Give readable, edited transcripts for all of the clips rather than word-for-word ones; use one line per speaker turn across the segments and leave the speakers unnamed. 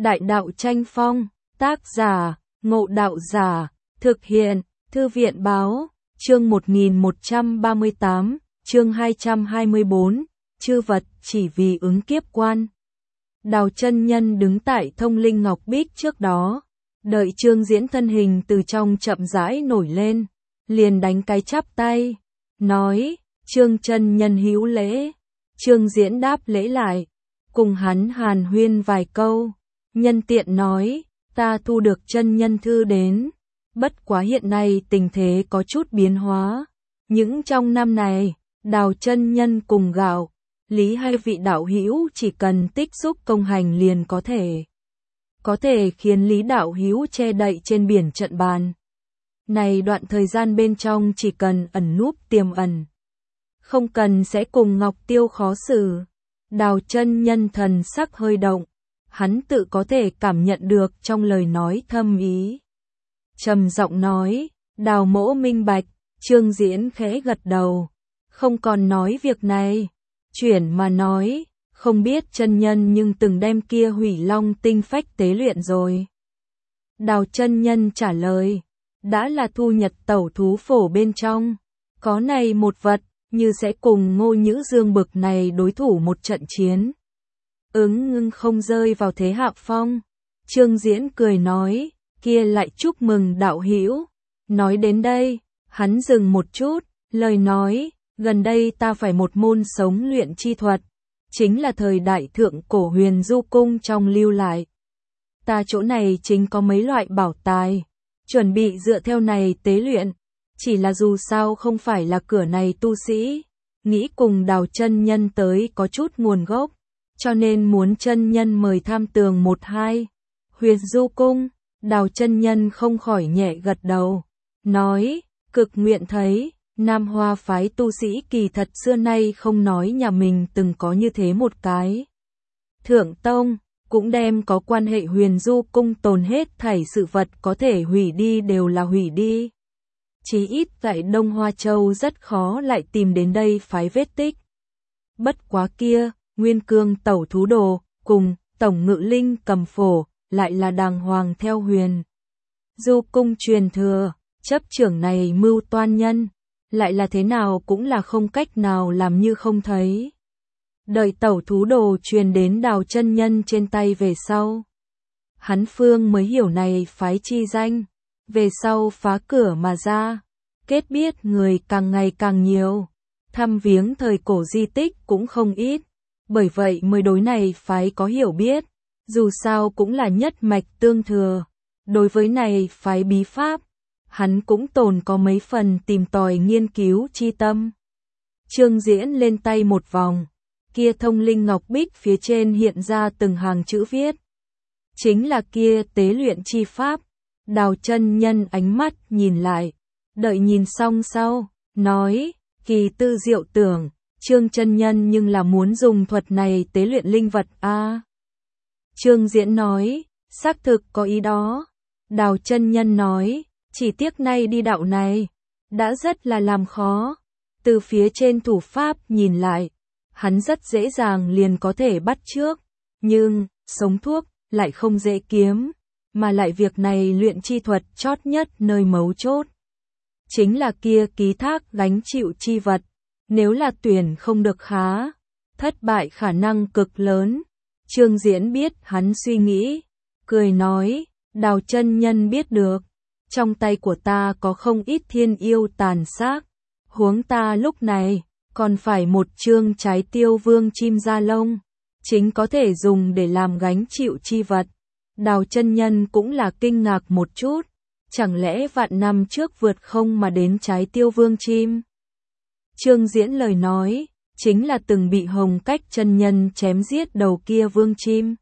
Đại đạo tranh phong, tác giả, Ngộ Đạo Giả, thực hiện, Thư viện báo, chương 1138, chương 224, chư vật chỉ vì ứng kiếp quan. Đào chân nhân đứng tại Thông Linh Ngọc Bích trước đó, đợi Trương Diễn thân hình từ trong chậm rãi nổi lên, liền đánh cái chắp tay, nói, Trương chân nhân hữu lễ. Trương Diễn đáp lễ lại, cùng hắn hàn huyên vài câu, nhân tiện nói, ta thu được chân nhân thư đến, bất quá hiện nay tình thế có chút biến hóa, những trong năm này, Đào chân nhân cùng Gạo, Lý hai vị đạo hữu chỉ cần tích xúc công hành liền có thể khiến Lý đạo hữu che đậy trên biển trận bàn. Này đoạn thời gian bên trong chỉ cần ẩn núp tiềm ẩn, không cần sẽ cùng Ngọc Tiêu khó xử. Đào chân nhân thần sắc hơi động, hắn tự có thể cảm nhận được trong lời nói thâm ý. Trầm giọng nói, Đào mỗ minh bạch. Trương Diễn khẽ gật đầu, không còn nói việc này, chuyển mà nói, không biết chân nhân nhưng từng đem kia Hủy Long tinh phách tế luyện rồi. Đào chân nhân trả lời, đã là thu nhật tẩu thú phổ bên trong, có này một vật, như sẽ cùng Ngô Nhữ Dương bực này đối thủ một trận chiến. Ngưng không rơi vào thế hạ phong. Trương Diễn cười nói, kia lại chúc mừng đạo hữu. Nói đến đây, hắn dừng một chút, lời nói, gần đây ta phải một môn sống luyện chi thuật, chính là thời đại thượng cổ Huyền Du cung trong lưu lại. Ta chỗ này chính có mấy loại bảo tài, chuẩn bị dựa theo này tế luyện, chỉ là dù sao không phải là cửa này tu sĩ, nghĩ cùng Đào chân nhân tới có chút nguồn gốc, cho nên muốn chân nhân mời tham tường một hai. Huyền Du cung, Đào chân nhân không khỏi nhẹ gật đầu, nói, cực nguyện thấy, Nam Hoa phái tu sĩ kỳ thật xưa nay không nói nhà mình từng có như thế một cái. Thượng tông, cũng đem có quan hệ Huyền Du cung tồn hết thảy sự vật có thể hủy đi đều là hủy đi. Chí ít tại Đông Hoa Châu rất khó lại tìm đến đây phái vết tích. Bất quá kia, Nguyên Cương tẩu thú đồ, cùng Tổng Ngự Linh cầm phổ, lại là đàng hoàng theo Huyền Du cung truyền thừa, chấp trưởng này mưu toan nhân, lại là thế nào cũng là không cách nào làm như không thấy. Đợi tẩu thú đồ truyền đến Đào chân nhân trên tay về sau, hắn phương mới hiểu này phái chi danh, về sau phá cửa mà ra, kết biết người càng ngày càng nhiều, thăm viếng thời cổ di tích cũng không ít, bởi vậy mới đối này phái có hiểu biết, dù sao cũng là nhất mạch tương thừa, đối với này phái bí pháp, hắn cũng tồn có mấy phần tìm tòi nghiên cứu chi tâm. Trương Diễn lên tay một vòng, kia Thông Linh Ngọc Bích phía trên hiện ra từng hàng chữ viết, chính là kia tế luyện chi pháp. Đào chân nhân ánh mắt nhìn lại, đợi nhìn xong sau, nói, kỳ tư diệu tưởng, Trương chân nhân nhưng là muốn dùng thuật này tế luyện linh vật a. Trương Diễn nói, xác thực có ý đó. Đào chân nhân nói, chỉ tiếc nay đi đạo này, đã rất là làm khó. Từ phía trên thủ pháp nhìn lại, hắn rất dễ dàng liền có thể bắt chước, nhưng, sống thuốc, lại không dễ kiếm. Mà lại việc này luyện chi thuật chót nhất nơi mấu chốt, chính là kia ký thác gánh chịu chi vật, nếu là tuyển không được khá, thất bại khả năng cực lớn. Trương Diễn biết hắn suy nghĩ, cười nói, Đào chân nhân biết được, trong tay của ta có không ít thiên yêu tàn xác, huống ta lúc này, còn phải một chương trái tiêu vương chim da lông, chính có thể dùng để làm gánh chịu chi vật. Đào chân nhân cũng là kinh ngạc một chút, chẳng lẽ vạn năm trước vượt không mà đến trái tiêu vương chim. Trương Diễn lời nói, chính là từng bị Hồng Cách chân nhân chém giết đầu kia vương chim.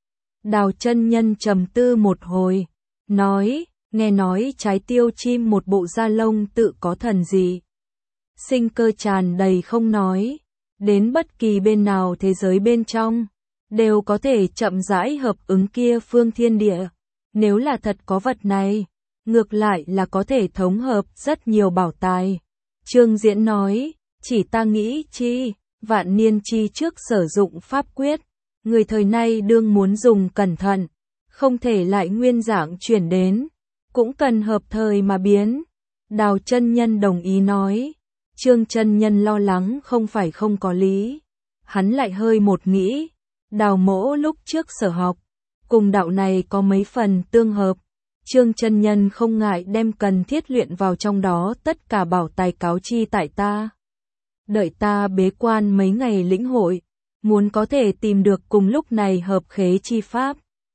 Đào chân nhân trầm tư một hồi, nói, nghe nói trái tiêu chim một bộ da lông tự có thần gì. Sinh cơ tràn đầy không nói, đến bất kỳ bên nào thế giới bên trong, đều có thể chậm rãi hợp ứng kia phương thiên địa. Nếu là thật có vật này, ngược lại là có thể thống hợp rất nhiều bảo tài. Trương Diễn nói, chỉ ta nghĩ chi, vạn niên chi trước sử dụng pháp quyết, người thời nay đương muốn dùng cẩn thận, không thể lại nguyên dạng chuyển đến, cũng cần hợp thời mà biến. Đào chân nhân đồng ý nói. Trương chân nhân lo lắng không phải không có lý. Hắn lại hơi một nghĩ, Đào mỗ lúc trước sở học, cùng đạo này có mấy phần tương hợp. Trương chân nhân không ngại đem cần thiết luyện vào trong đó tất cả bảo tài cáo chi tại ta. Đợi ta bế quan mấy ngày lĩnh hội, muốn có thể tìm được cùng lúc này hợp khế chi pháp.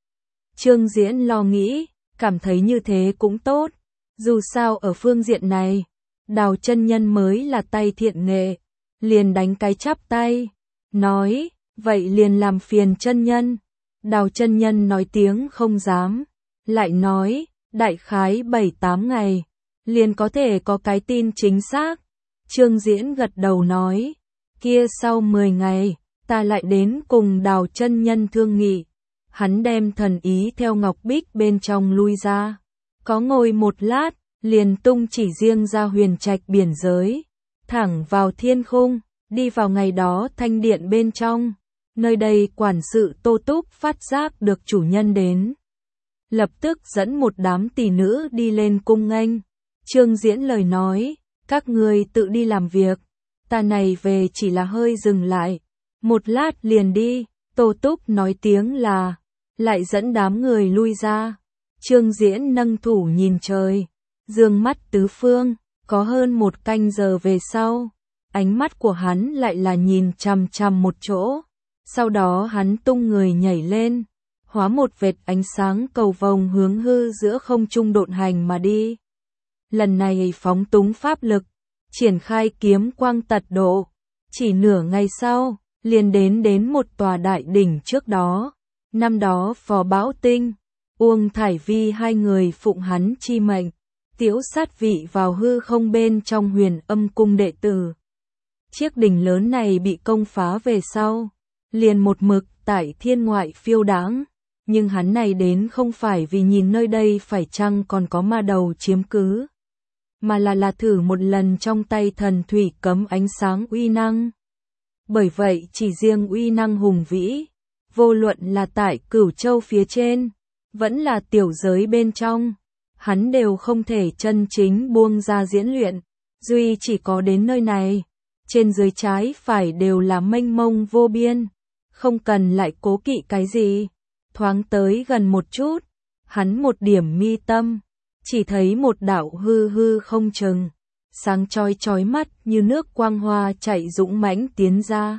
Trương Diễn lo nghĩ, cảm thấy như thế cũng tốt. Dù sao ở phương diện này, Đào chân nhân mới là tay thiện nghệ. Liền đánh cái chắp tay, nói, vậy liền làm phiền chân nhân. Đào chân nhân nói tiếng không dám, lại nói, đại khái 7-8 ngày, liền có thể có cái tin chính xác. Trương Diễn gật đầu nói, kia sau 10 ngày, ta lại đến cùng Đào chân nhân thương nghị. Hắn đem thần ý theo ngọc bích bên trong lui ra, có ngồi một lát, liền tung chỉ riêng ra huyền trạch biển giới, thẳng vào thiên khung, đi vào ngày đó thanh điện bên trong. Nơi đây quản sự Tô Túc phát giác được chủ nhân đến, lập tức dẫn một đám tỷ nữ đi lên cung nghênh. Trương Diễn lời nói, các người tự đi làm việc, ta này về chỉ là hơi dừng lại, một lát liền đi. Tô Túc nói tiếng là, lại dẫn đám người lui ra. Trương Diễn nâng thủ nhìn trời, dương mắt tứ phương, có hơn một canh giờ về sau, ánh mắt của hắn lại là nhìn chằm chằm một chỗ. Sau đó hắn tung người nhảy lên, hóa một vệt ánh sáng cầu vồng hướng hư giữa không trung độn hành mà đi. Lần này phóng túng pháp lực, triển khai kiếm quang tật độ, chỉ nửa ngày sau, liền đến một tòa đại đỉnh trước đó. Năm đó Phò Bảo Tinh, Uông Thải Vi hai người phụng hắn chi mệnh, tiễu sát vị vào hư không bên trong Huyền Âm cung đệ tử. Chiếc đỉnh lớn này bị công phá về sau, liền một mực tại thiên ngoại phiêu đãng, nhưng hắn này đến không phải vì nhìn nơi đây phải chăng còn có ma đầu chiếm cứ, mà là thử một lần trong tay thần thủy cấm ánh sáng uy năng. Bởi vậy chỉ riêng uy năng hùng vĩ, vô luận là tại Cửu Châu phía trên, vẫn là tiểu giới bên trong, hắn đều không thể chân chính buông ra diễn luyện, duy chỉ có đến nơi này, trên dưới trái phải đều là mênh mông vô biên, không cần lại cố kỵ cái gì. Thoáng tới gần một chút, hắn một điểm mi tâm, chỉ thấy một đạo hư hư không chừng, sáng chói mắt như nước quang hoa chạy dũng mãnh tiến ra.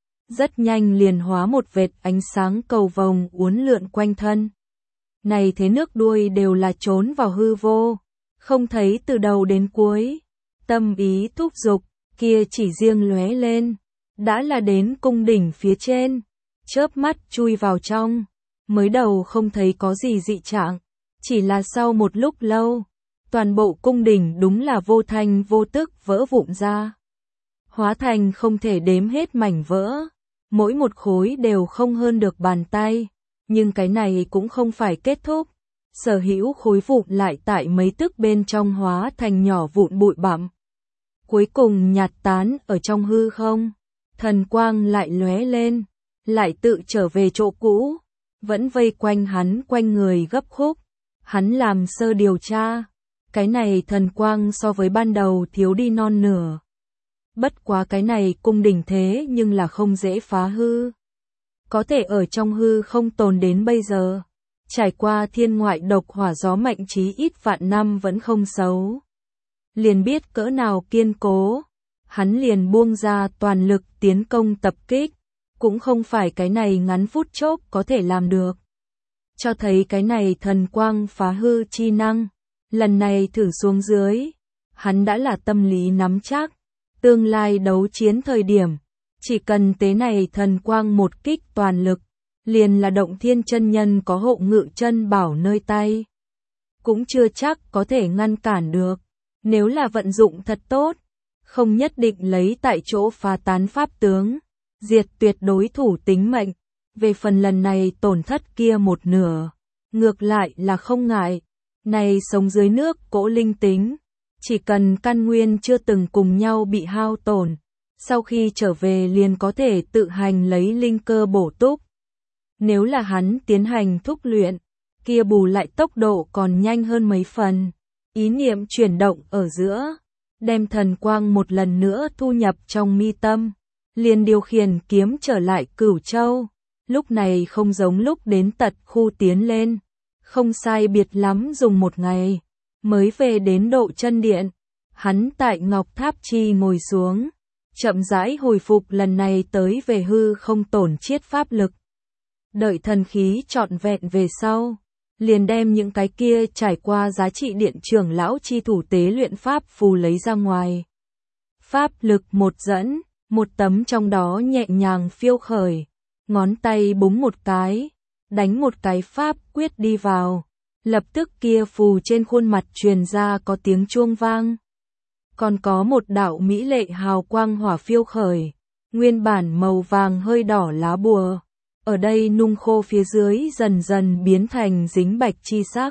Rất nhanh liền hóa một vệt ánh sáng cầu vồng uốn lượn quanh thân. Này thế nước đuôi đều là trốn vào hư vô, không thấy từ đầu đến cuối. Tâm ý thúc giục, kia chỉ riêng lóe lên, đã là đến cung đỉnh phía trên, chớp mắt chui vào trong. Mới đầu không thấy có gì dị trạng, chỉ là sau một lúc lâu, toàn bộ cung đỉnh đúng là vô thanh vô tức vỡ vụn ra, hóa thành không thể đếm hết mảnh vỡ, mỗi một khối đều không hơn được bàn tay, nhưng cái này cũng không phải kết thúc, sở hữu khối vụn lại tại mấy tức bên trong hóa thành nhỏ vụn bụi bặm, cuối cùng nhạt tán ở trong hư không, thần quang lại lóe lên, lại tự trở về chỗ cũ, vẫn vây quanh hắn quanh người gấp khúc. Hắn làm sơ điều tra, cái này thần quang so với ban đầu thiếu đi non nửa. Bất quá cái này cung đỉnh thế nhưng là không dễ phá hư. Có thể ở trong hư không tồn đến bây giờ, trải qua thiên ngoại độc hỏa gió mạnh chí ít vạn năm vẫn không xấu. Liền biết cỡ nào kiên cố, hắn liền buông ra toàn lực tiến công tập kích, cũng không phải cái này ngắn phút chốc có thể làm được. Cho thấy cái này thần quang phá hư chi năng, lần này thử xuống dưới, hắn đã là tâm lý nắm chắc, tương lai đấu chiến thời điểm, chỉ cần tế này thần quang một kích toàn lực, liền là Động Thiên chân nhân có hộ ngự chân bảo nơi tay, cũng chưa chắc có thể ngăn cản được, nếu là vận dụng thật tốt, không nhất định lấy tại chỗ phá tán pháp tướng, diệt tuyệt đối thủ tính mệnh. Về phần lần này tổn thất kia một nửa, ngược lại là không ngại, này sống dưới nước cỗ linh tính, chỉ cần căn nguyên chưa từng cùng nhau bị hao tổn, sau khi trở về liền có thể tự hành lấy linh cơ bổ túc. Nếu là hắn tiến hành thúc luyện, kia bù lại tốc độ còn nhanh hơn mấy phần. Ý niệm chuyển động ở giữa, đem thần quang một lần nữa thu nhập trong mi tâm, liền điều khiển kiếm trở lại Cửu Châu. Lúc này không giống lúc đến tận khu tiến lên, không sai biệt lắm dùng một ngày, mới về đến Độ Chân Điện. Hắn tại Ngọc Tháp Chi ngồi xuống, chậm rãi hồi phục lần này tới về hư không tổn chiết pháp lực. Đợi thần khí trọn vẹn về sau, liền đem những cái kia trải qua giá trị điện trưởng lão chi thủ tế luyện pháp phù lấy ra ngoài. Pháp lực một dẫn, một tấm trong đó nhẹ nhàng phiêu khởi, ngón tay búng một cái, đánh một cái pháp quyết đi vào, lập tức kia phù trên khuôn mặt truyền ra có tiếng chuông vang. Còn có một đạo mỹ lệ hào quang hỏa phiêu khởi, nguyên bản màu vàng hơi đỏ lá bùa, ở đây nung khô phía dưới dần dần biến thành dính bạch chi sắc.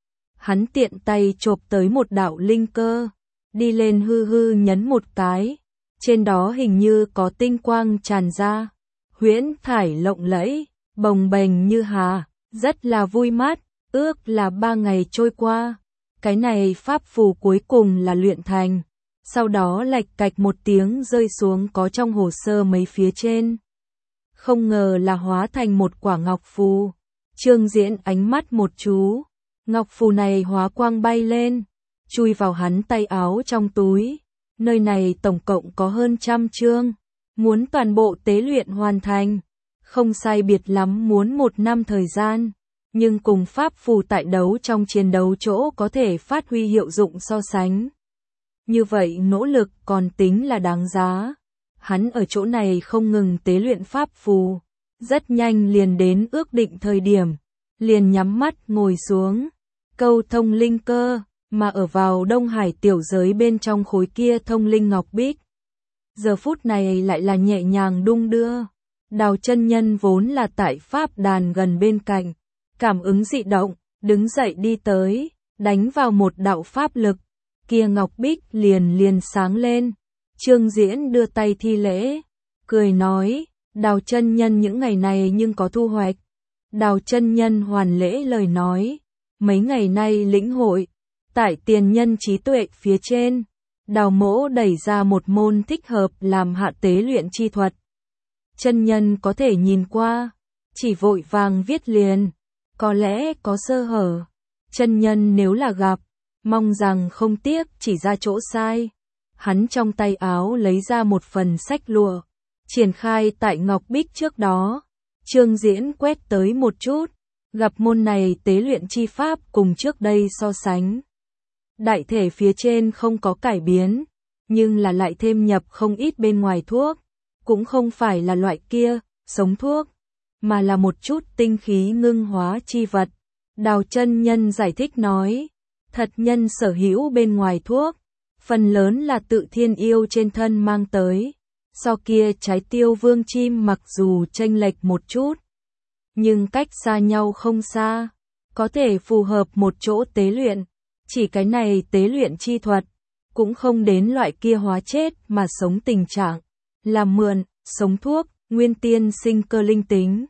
Hắn tiện tay chộp tới một đạo linh cơ, đi lên hư hư nhấn một cái, trên đó hình như có tinh quang tràn ra, huyễn thải lộng lẫy, bồng bềnh như hà, rất là vui mắt. Ước là 3 ngày trôi qua, cái này pháp phù cuối cùng là luyện thành, sau đó lạch cạch một tiếng rơi xuống có trong hồ sơ mấy phía trên. Không ngờ là hóa thành một quả ngọc phù. Trương Diễn ánh mắt một chú, ngọc phù này hóa quang bay lên, chui vào hắn tay áo trong túi. Nơi này tổng cộng có hơn 100 chương, muốn toàn bộ tế luyện hoàn thành, không sai biệt lắm muốn 1 năm thời gian. Nhưng cùng pháp phù tại đấu trong chiến đấu chỗ có thể phát huy hiệu dụng so sánh. Như vậy nỗ lực còn tính là đáng giá. Hắn ở chỗ này không ngừng tế luyện pháp phù, rất nhanh liền đến ước định thời điểm, liền nhắm mắt ngồi xuống, câu thông linh cơ, mà ở vào Đông Hải tiểu giới bên trong khối kia thông linh ngọc bích. Giờ phút này lại là nhẹ nhàng đung đưa. Đào chân nhân vốn là tại pháp đàn gần bên cạnh, cảm ứng dị động, đứng dậy đi tới, đánh vào một đạo pháp lực, kia ngọc bích liền sáng lên. Trương Diễn đưa tay thi lễ, cười nói, Đào chân nhân những ngày này nhưng có thu hoạch. Đào chân nhân hoàn lễ lời nói, mấy ngày nay lĩnh hội, tại tiền nhân trí tuệ phía trên, Đào mỗ đẩy ra một môn thích hợp làm hạ tế luyện chi thuật. Chân nhân có thể nhìn qua, chỉ vội vàng viết liền, có lẽ có sơ hở. Chân nhân nếu là gặp, mong rằng không tiếc chỉ ra chỗ sai. Hắn trong tay áo lấy ra một phần sách lụa, triển khai tại ngọc bích trước đó. Trương Diễn quét tới một chút, gặp môn này tế luyện chi pháp cùng trước đây so sánh. Đại thể phía trên không có cải biến, nhưng là lại thêm nhập không ít bên ngoài thuốc, cũng không phải là loại kia, sống thuốc, mà là một chút tinh khí ngưng hóa chi vật. Đào chân nhân giải thích nói, thật nhân sở hữu bên ngoài thuốc, phần lớn là tự thiên yêu trên thân mang tới. So kia trái tiêu vương chim mặc dù chênh lệch một chút, nhưng cách xa nhau không xa, có thể phù hợp một chỗ tế luyện. Chỉ cái này tế luyện chi thuật, cũng không đến loại kia hóa chết mà sống tình trạng, làm mượn, sống thuốc, nguyên tiên sinh cơ linh tính.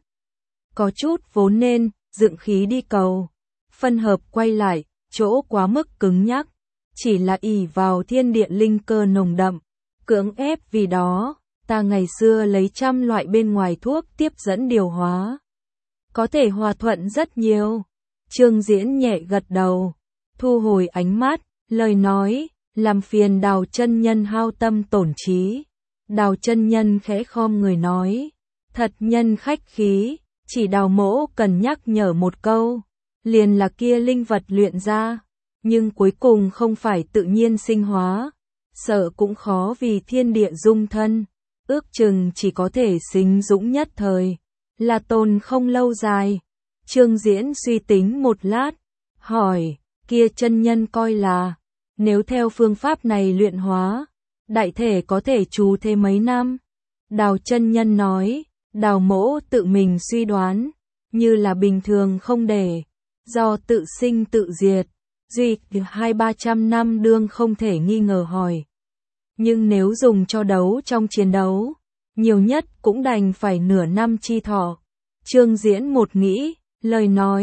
Có chút vốn nên, dựng khí đi cầu, phân hợp quay lại, chỗ quá mức cứng nhắc, chỉ là ỷ vào thiên địa linh cơ nồng đậm, cưỡng ép vì đó, ta ngày xưa lấy 100 loại bên ngoài thuốc tiếp dẫn điều hóa. Có thể hòa thuận rất nhiều. Trương Diễn nhẹ gật đầu, thu hồi ánh mắt, lời nói, làm phiền Đào chân nhân hao tâm tổn trí. Đào chân nhân khẽ khom người nói, thật nhân khách khí, chỉ Đào mỗ cần nhắc nhở một câu, liền là kia linh vật luyện ra, nhưng cuối cùng không phải tự nhiên sinh hóa, sợ cũng khó vì thiên địa dung thân, ước chừng chỉ có thể sinh dũng nhất thời, là tồn không lâu dài. Trương Diễn suy tính một lát, hỏi, kia chân nhân coi là, nếu theo phương pháp này luyện hóa, đại thể có thể trú thêm mấy năm? Đào chân nhân nói, Đào mỗ tự mình suy đoán, như là bình thường không để, do tự sinh tự diệt, duy 200-300 năm đương không thể nghi ngờ hỏi. Nhưng nếu dùng cho đấu trong chiến đấu, nhiều nhất cũng đành phải nửa năm chi thọ. Trương Diễn một nghĩ, lời nói,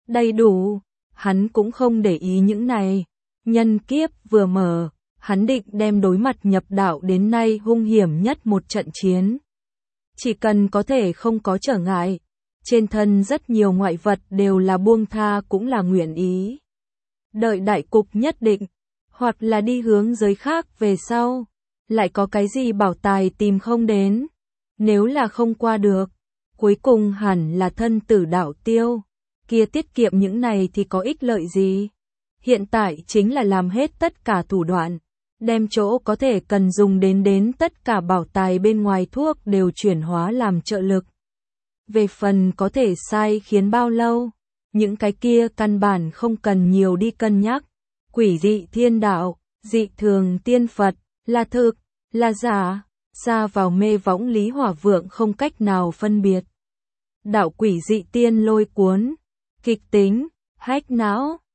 đầy đủ, hắn cũng không để ý những này. Nhân kiếp vừa mở, hắn định đem đối mặt nhập đạo đến nay hung hiểm nhất một trận chiến. Chỉ cần có thể không có trở ngại, trên thân rất nhiều ngoại vật đều là buông tha cũng là nguyện ý. Đợi đại cục nhất định, hoặc là đi hướng giới khác về sau, lại có cái gì bảo tài tìm không đến. Nếu là không qua được, cuối cùng hẳn là thân tử đạo tiêu, kia tiết kiệm những này thì có ích lợi gì. Hiện tại chính là làm hết tất cả thủ đoạn, đem chỗ có thể cần dùng đến tất cả bảo tài bên ngoài thuốc đều chuyển hóa làm trợ lực. Về phần có thể sai khiến bao lâu, những cái kia căn bản không cần nhiều đi cân nhắc. Quỷ dị thiên đạo, dị thường tiên Phật, là thực, là giả, ra vào mê võng Lý Hỏa Vượng không cách nào phân biệt. Đạo quỷ dị tiên lôi cuốn, kịch tính, hách não.